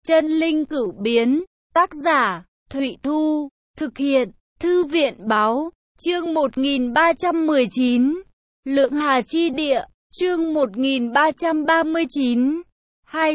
Chân linh cửu biến, tác giả, Thụy Thu, thực hiện, Thư viện báo, chương 1319, Lượng Hà Chi Địa, chương 1339, hai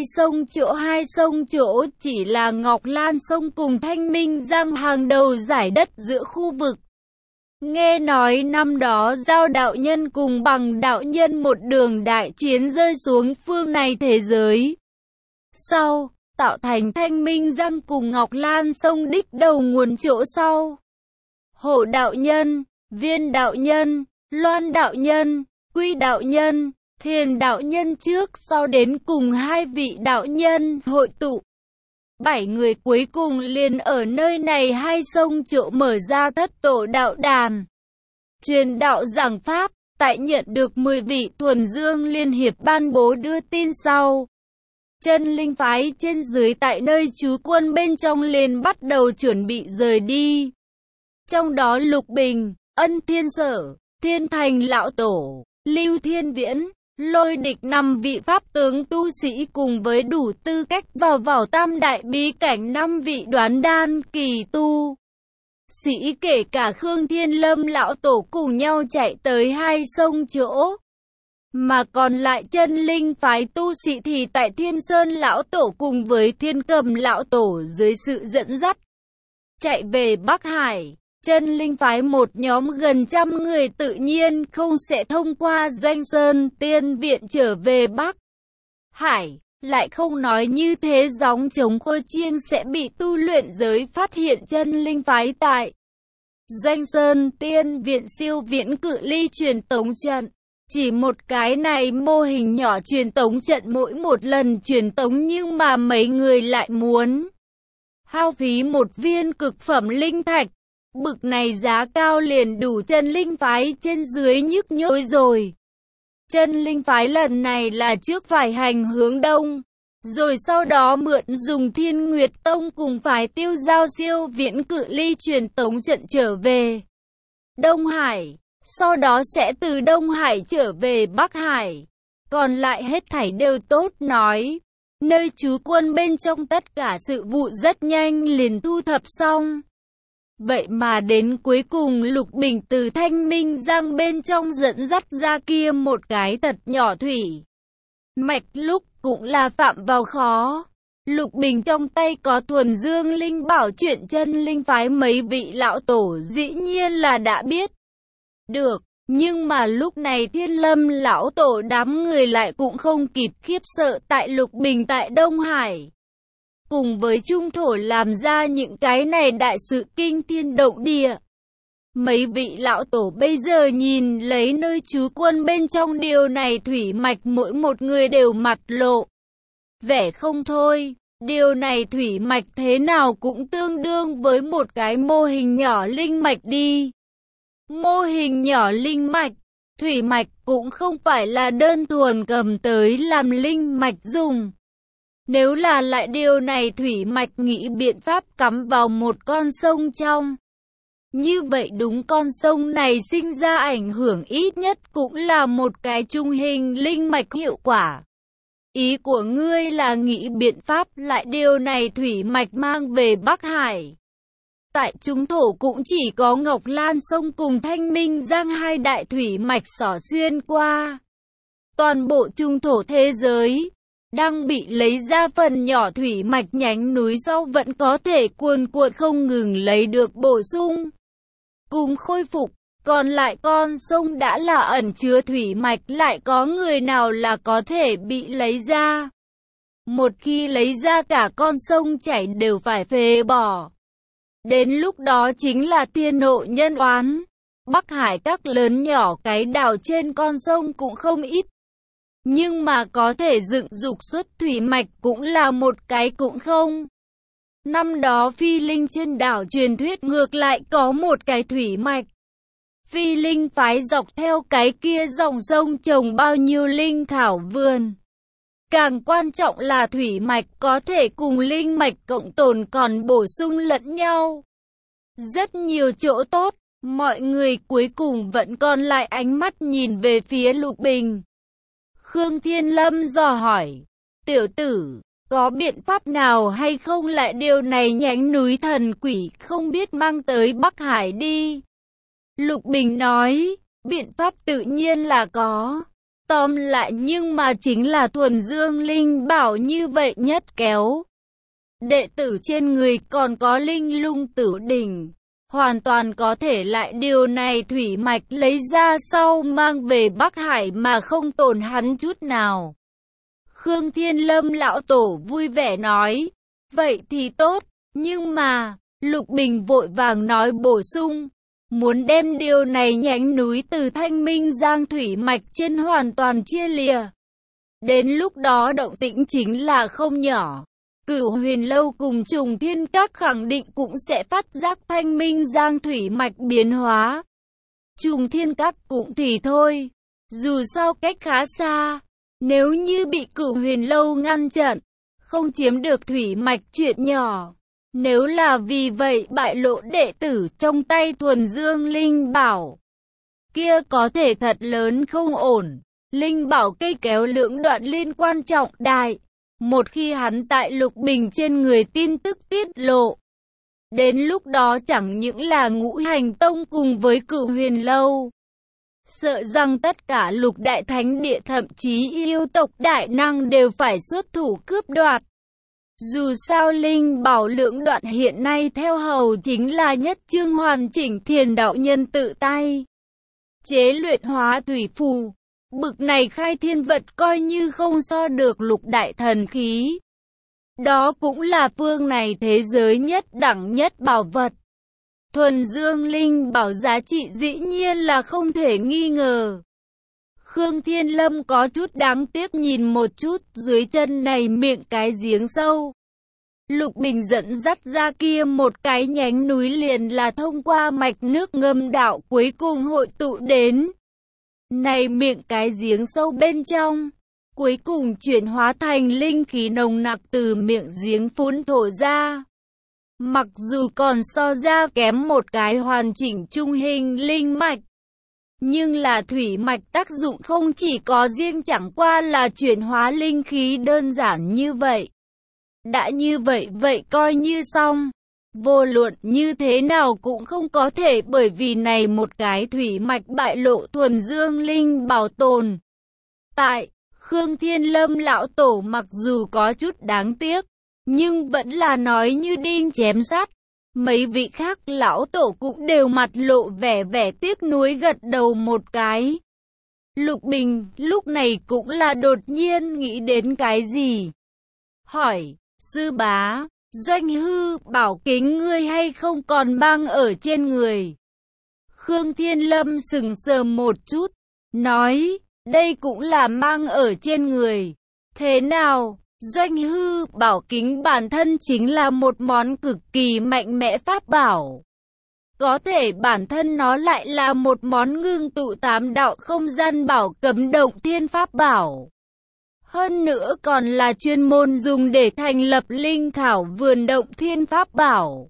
sông chỗ chỉ là Ngọc Lan sông cùng Thanh Minh Giang hàng đầu giải đất giữa khu vực. Nghe nói năm đó Giao đạo nhân cùng Bằng đạo nhân một đường đại chiến rơi xuống phương này thế giới. Sau, tạo thành Thanh Minh Giang cùng Ngọc Lan sông đích đầu nguồn chỗ sau. Hổ đạo nhân, Viên đạo nhân, Loan đạo nhân, Quy đạo nhân, Thiền đạo nhân trước sau đến cùng hai vị đạo nhân hội tụ. 7 người cuối cùng liền ở nơi này hai sông chỗ mở ra thất tổ đạo đàn. Truyền đạo giảng pháp, tại nhận được 10 vị thuần dương liên hiệp ban bố đưa tin sau. Chân linh phái trên dưới tại nơi trú quân bên trong liền bắt đầu chuẩn bị rời đi. Trong đó Lục Bình, Ân Thiên Sở, Thiên Thành Lão Tổ, Lưu Thiên Viễn, Lôi Địch 5 vị pháp tướng tu sĩ cùng với đủ tư cách vào tam đại bí cảnh 5 vị đoán đan kỳ tu sĩ kể cả Khương Thiên Lâm Lão Tổ cùng nhau chạy tới hai sông chỗ. Mà còn lại chân linh phái tu sĩ thì tại Thiên Sơn Lão Tổ cùng với Thiên Cầm Lão Tổ dưới sự dẫn dắt chạy về Bắc Hải. Chân linh phái một nhóm gần 100 người tự nhiên không sẽ thông qua Doanh Sơn Tiên Viện trở về Bắc Hải. Lại không nói như thế gióng chống khôi chiêng sẽ bị tu luyện giới phát hiện chân linh phái tại Doanh Sơn Tiên Viện siêu viễn cự ly truyền tống trận. Chỉ một cái này mô hình nhỏ truyền tống trận mỗi một lần truyền tống nhưng mà mấy người lại muốn hao phí một viên cực phẩm linh thạch. Bực này giá cao liền đủ chân linh phái trên dưới nhức nhối rồi. Chân linh phái lần này là trước phải hành hướng đông, rồi sau đó mượn dùng Thiên Nguyệt Tông cùng phái Tiêu Giao siêu viễn cự ly truyền tống trận trở về Đông Hải. Sau đó sẽ từ Đông Hải trở về Bắc Hải. Còn lại hết thảy đều tốt nói. Nơi trú quân bên trong tất cả sự vụ rất nhanh liền thu thập xong. Vậy mà đến cuối cùng Lục Bình từ Thanh Minh Giang bên trong dẫn dắt ra kia một cái thật nhỏ thủy mạch lúc cũng là phạm vào khó. Lục Bình trong tay có thuần dương linh bảo, chuyện chân linh phái mấy vị lão tổ dĩ nhiên là đã biết được. Nhưng mà lúc này Thiên Lâm Lão Tổ đám người lại cũng không kịp khiếp sợ tại Lục Bình tại Đông Hải. Cùng với trung thổ làm ra những cái này đại sự kinh thiên động địa. Mấy vị lão tổ bây giờ nhìn lấy nơi trú quân bên trong điều này thủy mạch mỗi một người đều mặt lộ vẻ không thôi. Điều này thủy mạch thế nào cũng tương đương với một cái mô hình nhỏ linh mạch đi. Mô hình nhỏ linh mạch, thủy mạch cũng không phải là đơn thuần cầm tới làm linh mạch dùng. Nếu là lại điều này thủy mạch nghĩ biện pháp cắm vào một con sông trong. Như vậy đúng con sông này sinh ra ảnh hưởng ít nhất cũng là một cái trung hình linh mạch hiệu quả. Ý của ngươi là nghĩ biện pháp lại điều này thủy mạch mang về Bắc Hải. Tại trung thổ cũng chỉ có Ngọc Lan sông cùng Thanh Minh Giang hai đại thủy mạch xỏ xuyên qua. Toàn bộ trung thổ thế giới đang bị lấy ra phần nhỏ thủy mạch nhánh núi sau vẫn có thể cuồn cuộn không ngừng lấy được bổ sung cùng khôi phục. Còn lại con sông đã là ẩn chứa thủy mạch lại có người nào là có thể bị lấy ra. Một khi lấy ra cả con sông chảy đều phải phế bỏ. Đến lúc đó chính là thiên nộ nhân oán. Bắc Hải các lớn nhỏ cái đảo trên con sông cũng không ít. Nhưng mà có thể dựng dục xuất thủy mạch cũng là một cái cũng không. Năm đó Phi Linh trên đảo truyền thuyết ngược lại có một cái thủy mạch. Phi Linh phái dọc theo cái kia dòng sông trồng bao nhiêu linh thảo vườn. Càng quan trọng là thủy mạch có thể cùng linh mạch cộng tồn còn bổ sung lẫn nhau. Rất nhiều chỗ tốt, mọi người cuối cùng vẫn còn lại ánh mắt nhìn về phía Lục Bình. Khương Thiên Lâm dò hỏi, tiểu tử, có biện pháp nào hay không lại điều này nhánh núi thần quỷ không biết mang tới Bắc Hải đi? Lục Bình nói, biện pháp tự nhiên là có. Tóm lại nhưng mà chính là thuần dương linh bảo như vậy nhất kéo. Đệ tử trên người còn có linh lung tử đỉnh. Hoàn toàn có thể lại điều này thủy mạch lấy ra sau mang về Bắc Hải mà không tổn hắn chút nào. Khương Thiên Lâm lão tổ vui vẻ nói, vậy thì tốt, nhưng mà, Lục Bình vội vàng nói bổ sung, muốn đem điều này nhánh núi từ Thanh Minh Giang thủy mạch trên hoàn toàn chia lìa. Đến lúc đó động tĩnh chính là không nhỏ. Cửu Huyền Lâu cùng Trùng Thiên Các khẳng định cũng sẽ phát giác Thanh Minh Giang thủy mạch biến hóa. Trùng Thiên Các cũng thì thôi, dù sao cách khá xa, nếu như bị Cửu Huyền Lâu ngăn chặn, không chiếm được thủy mạch chuyện nhỏ. Nếu là vì vậy bại lộ đệ tử trong tay thuần dương linh bảo, kia có thể thật lớn không ổn. Linh bảo cây kéo lưỡng đoạn liên quan trọng đại. Một khi hắn tại Lục Bình trên người tin tức tiết lộ, đến lúc đó chẳng những là Ngũ Hành Tông cùng với Cửu Huyền Lâu, sợ rằng tất cả Lục Đại Thánh Địa thậm chí yêu tộc đại năng đều phải xuất thủ cướp đoạt. Dù sao linh bảo lưỡng đoạn hiện nay theo hầu chính là nhất chương hoàn chỉnh Thiền đạo nhân tự tay chế luyện hóa thủy phù. Bực này khai thiên vật coi như không so được lục đại thần khí. Đó cũng là phương này thế giới nhất đẳng nhất bảo vật. Thuần dương linh bảo giá trị dĩ nhiên là không thể nghi ngờ. Khương Thiên Lâm có chút đáng tiếc nhìn một chút dưới chân này miệng cái giếng sâu. Lục Bình dẫn dắt ra kia một cái nhánh núi liền là thông qua mạch nước ngâm đạo cuối cùng hội tụ đến. Này miệng cái giếng sâu bên trong, cuối cùng chuyển hóa thành linh khí nồng nặc từ miệng giếng phun thổ ra. Mặc dù còn so ra kém một cái hoàn chỉnh trung hình linh mạch, nhưng là thủy mạch tác dụng không chỉ có riêng chẳng qua là chuyển hóa linh khí đơn giản như vậy. Đã như vậy vậy coi như xong. Vô luận như thế nào cũng không có thể bởi vì này một cái thủy mạch bại lộ thuần dương linh bảo tồn. Tại, Khương Thiên Lâm lão tổ mặc dù có chút đáng tiếc, nhưng vẫn là nói như đinh chém sắt. Mấy vị khác lão tổ cũng đều mặt lộ vẻ tiếc nuối gật đầu một cái. Lục Bình lúc này cũng là đột nhiên nghĩ đến cái gì. Hỏi, sư bá, Doanh hư bảo kính ngươi hay không còn mang ở trên người? Khương Thiên Lâm sững sờ một chút, nói, đây cũng là mang ở trên người. Thế nào? Doanh hư bảo kính bản thân chính là một món cực kỳ mạnh mẽ pháp bảo. Có thể bản thân nó lại là một món ngưng tụ tám đạo không gian bảo cấm động thiên pháp bảo. Hơn nữa còn là chuyên môn dùng để thành lập linh thảo vườn động thiên pháp bảo.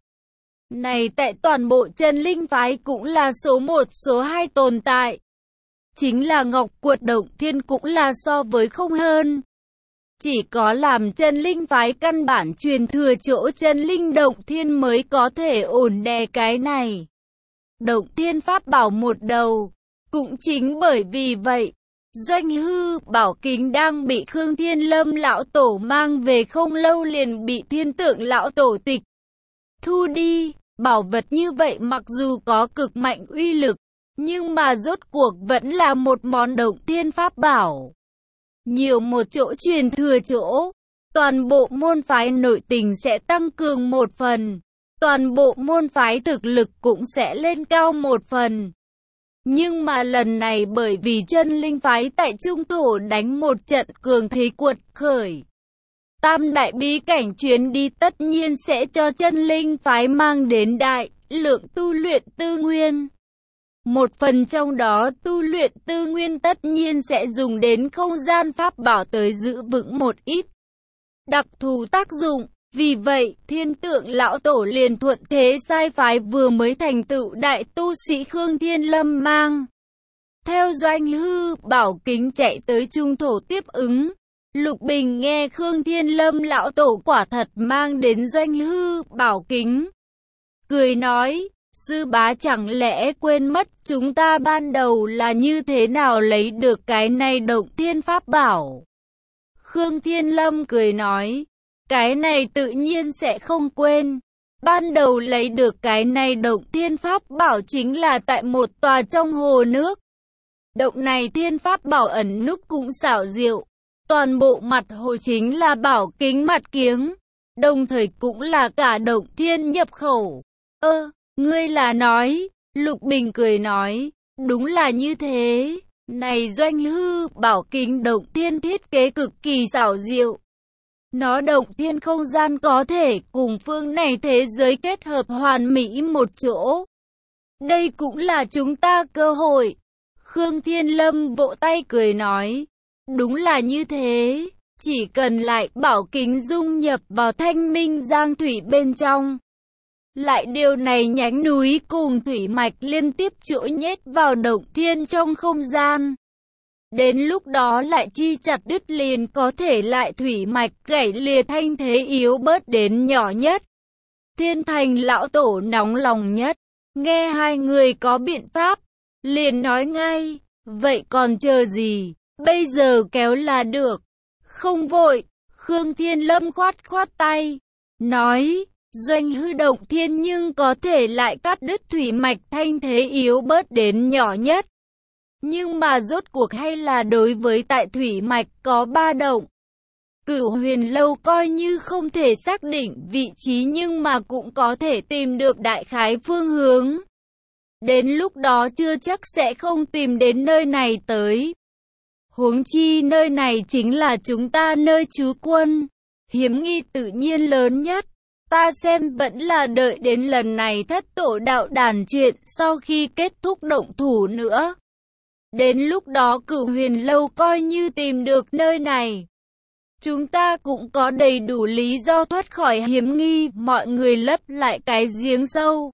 Này tại toàn bộ chân linh phái cũng là số 1 số 2 tồn tại. Chính là ngọc cuột động thiên cũng là so với không hơn. Chỉ có làm chân linh phái căn bản truyền thừa chỗ chân linh động thiên mới có thể ổn đè cái này. Động thiên pháp bảo một đầu. Cũng chính bởi vì vậy, Doanh hư bảo kính đang bị Khương Thiên Lâm lão tổ mang về không lâu liền bị Thiên Tượng lão tổ tịch thu đi. Bảo vật như vậy mặc dù có cực mạnh uy lực, nhưng mà rốt cuộc vẫn là một món động thiên pháp bảo. Nhiều một chỗ truyền thừa chỗ, toàn bộ môn phái nội tình sẽ tăng cường một phần, toàn bộ môn phái thực lực cũng sẽ lên cao một phần. Nhưng mà lần này bởi vì chân linh phái tại Trung Thổ đánh một trận cường thế cuột khởi. Tam đại bí cảnh chuyến đi tất nhiên sẽ cho chân linh phái mang đến đại lượng tu luyện tư nguyên. Một phần trong đó tu luyện tư nguyên tất nhiên sẽ dùng đến không gian pháp bảo tới giữ vững một ít đặc thù tác dụng. Vì vậy, Thiên Tượng lão tổ liền thuận thế sai phái vừa mới thành tựu đại tu sĩ Khương Thiên Lâm mang theo Doanh hư bảo kính chạy tới Trung Thổ tiếp ứng. Lục Bình nghe Khương Thiên Lâm lão tổ quả thật mang đến Doanh Hư Bảo Kính. Cười nói, sư bá chẳng lẽ quên mất chúng ta ban đầu là như thế nào lấy được cái này động thiên pháp bảo. Khương Thiên Lâm cười nói, cái này tự nhiên sẽ không quên. Ban đầu lấy được cái này động thiên pháp bảo chính là tại một tòa trong hồ nước. Động này thiên pháp bảo ẩn núp cũng xảo diệu. Toàn bộ mặt hồ chính là bảo kính mặt kiếng, đồng thời cũng là cả động thiên nhập khẩu. Ngươi là nói, Lục Bình cười nói, đúng là như thế. Này Doanh Hư Bảo Kính động thiên thiết kế cực kỳ xảo diệu. Nó động thiên không gian có thể cùng phương này thế giới kết hợp hoàn mỹ một chỗ. Đây cũng là chúng ta cơ hội. Khương Thiên Lâm vỗ tay cười nói, đúng là như thế. Chỉ cần lại bảo kính dung nhập vào Thanh Minh Giang Thủy bên trong. Lại điều này nhánh núi cùng thủy mạch liên tiếp chỗ nhét vào động thiên trong không gian. Đến lúc đó lại chi chặt đứt liền có thể lại thủy mạch gãy lìa thanh thế yếu bớt đến nhỏ nhất. Thiên Thành lão tổ nóng lòng nhất, nghe hai người có biện pháp, liền nói ngay, vậy còn chờ gì, bây giờ kéo là được. Không vội, Khương Thiên Lâm khoát khoát tay, nói, Doanh Hư động thiên nhưng có thể lại cắt đứt thủy mạch thanh thế yếu bớt đến nhỏ nhất. Nhưng mà rốt cuộc hay là đối với tại thủy mạch có ba động. Cửu Huyền Lâu coi như không thể xác định vị trí nhưng mà cũng có thể tìm được đại khái phương hướng. Đến lúc đó chưa chắc sẽ không tìm đến nơi này tới. Huống chi nơi này chính là chúng ta nơi trú quân. Hiểm nghi tự nhiên lớn nhất. Ta xem vẫn là đợi đến lần này thất tổ đạo đàn chuyện sau khi kết thúc động thủ nữa. Đến lúc đó Cửu Huyền Lâu coi như tìm được nơi này. Chúng ta cũng có đầy đủ lý do thoát khỏi hiểm nghi, mọi người lấp lại cái giếng sâu.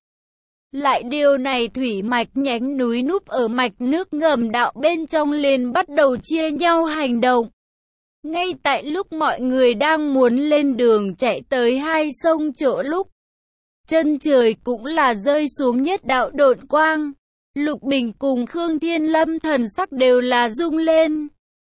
Lại điều này thủy mạch nhánh núi núp ở mạch nước ngầm đạo bên trong liền bắt đầu chia nhau hành động. Ngay tại lúc mọi người đang muốn lên đường chạy tới hai sông chỗ lúc, chân trời cũng là rơi xuống nhất đạo độn quang. Lục Bình cùng Khương Thiên Lâm thần sắc đều là rung lên.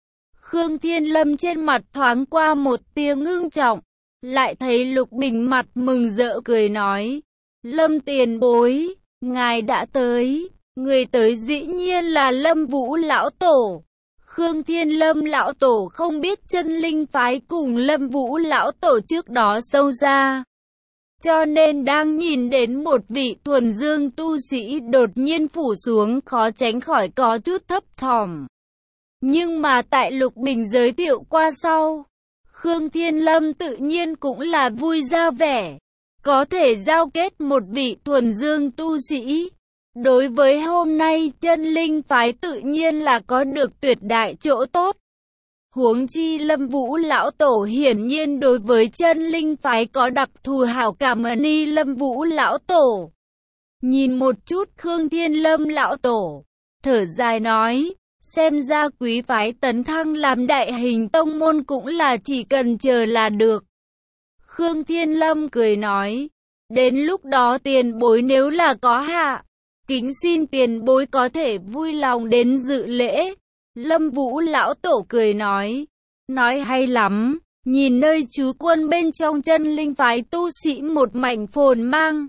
Khương Thiên Lâm trên mặt thoáng qua một tia ngưng trọng, lại thấy Lục Bình mặt mừng rỡ cười nói, Lâm tiền bối, ngài đã tới, người tới dĩ nhiên là Lâm Vũ lão tổ. Khương Thiên Lâm lão tổ không biết chân linh phái cùng Lâm Vũ lão tổ trước đó sâu ra. Cho nên đang nhìn đến một vị thuần dương tu sĩ đột nhiên phủ xuống khó tránh khỏi có chút thấp thỏm. Nhưng mà tại Lục Bình giới thiệu qua sau, Khương Thiên Lâm tự nhiên cũng là vui ra vẻ. Có thể giao kết một vị thuần dương tu sĩ. Đối với hôm nay chân linh phái tự nhiên là có được tuyệt đại chỗ tốt. Huống chi Lâm Vũ lão tổ hiển nhiên đối với chân linh phái có đặc thù hảo cảm ni Lâm Vũ lão tổ. Nhìn một chút Khương Thiên Lâm lão tổ, thở dài nói, xem ra quý phái tấn thăng làm đại hình tông môn cũng là chỉ cần chờ là được. Khương Thiên Lâm cười nói, đến lúc đó tiền bối nếu là có hạ, kính xin tiền bối có thể vui lòng đến dự lễ. Lâm Vũ lão tổ cười nói hay lắm, nhìn nơi trú quân bên trong chân linh phái tu sĩ một mảnh phồn mang.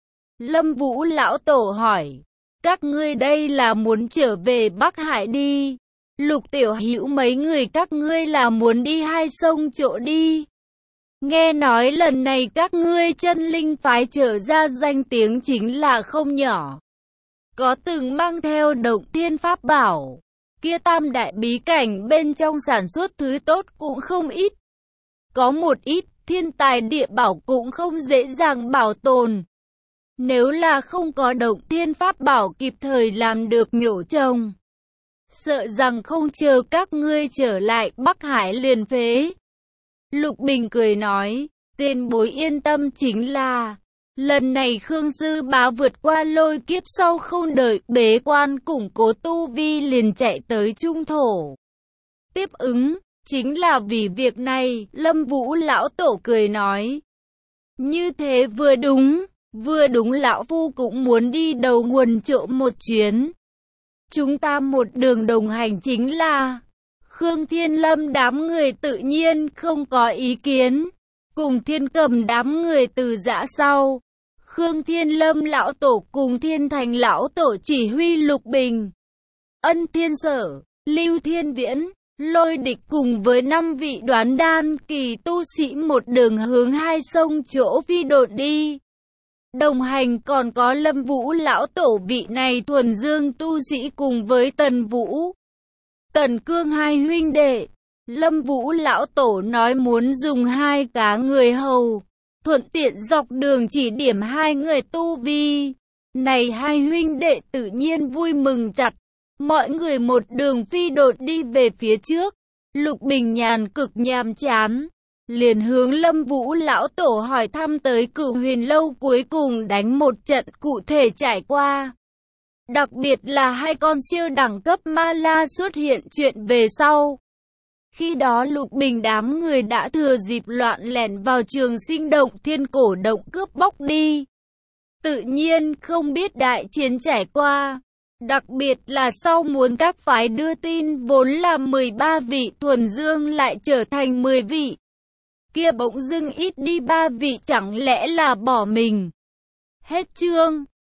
Lâm Vũ lão tổ hỏi, các ngươi đây là muốn trở về Bắc Hải đi? Lục tiểu hữu mấy người các ngươi là muốn đi hai sông chỗ đi? Nghe nói lần này các ngươi chân linh phái trở ra danh tiếng chính là không nhỏ. Có từng mang theo động thiên pháp bảo. Kia tam đại bí cảnh bên trong sản xuất thứ tốt cũng không ít. Có một ít thiên tài địa bảo cũng không dễ dàng bảo tồn. Nếu là không có động thiên pháp bảo kịp thời làm được nhổ trồng, sợ rằng không chờ các ngươi trở lại Bắc Hải liền phế. Lục Bình cười nói, tiền bối yên tâm, chính là lần này Khương Sư Bá vượt qua lôi kiếp sau không đợi bế quan củng cố tu vi liền chạy tới trung thổ. Tiếp ứng, Chính là vì việc này, Lâm Vũ lão tổ cười nói. Như thế vừa đúng lão phu cũng muốn đi đầu nguồn trộm một chuyến. Chúng ta một đường đồng hành chính là... Khương Thiên Lâm đám người tự nhiên không có ý kiến. Cùng Thiên Cầm đám người từ giã sau. Khương Thiên Lâm lão tổ cùng Thiên Thành lão tổ chỉ huy Lục Bình, Ân Thiên Sở, Lưu Thiên Viễn, Lôi Địch cùng với 5 vị đoán đan kỳ tu sĩ một đường hướng hai sông chỗ phi độn đi. Đồng hành còn có Lâm Vũ lão tổ vị này thuần dương tu sĩ cùng với Tần Vũ, Tần Cương hai huynh đệ. Lâm Vũ lão tổ nói muốn dùng 2 cá người hầu, thuận tiện dọc đường chỉ điểm 2 người tu vi. Này hai huynh đệ tự nhiên vui mừng chặt. Mọi người một đường phi độn đi về phía trước. Lục Bình Nhàn cực nhàm chán, liền hướng Lâm Vũ lão tổ hỏi thăm tới Cửu Huyền lâu cuối cùng đánh một trận cụ thể trải qua. Đặc biệt là 2 con siêu đẳng cấp ma la xuất hiện chuyện về sau. Khi đó Lục Bình đám người đã thừa dịp loạn lẻn vào Trường Sinh động Thiên Cổ động cướp bóc đi. Tự nhiên không biết đại chiến trải qua. Đặc biệt là sau muốn các phái đưa tin vốn là 13 vị thuần dương lại trở thành 10 vị. Kia bỗng dưng ít đi 3 vị, chẳng lẽ là bỏ mình. Hết chương.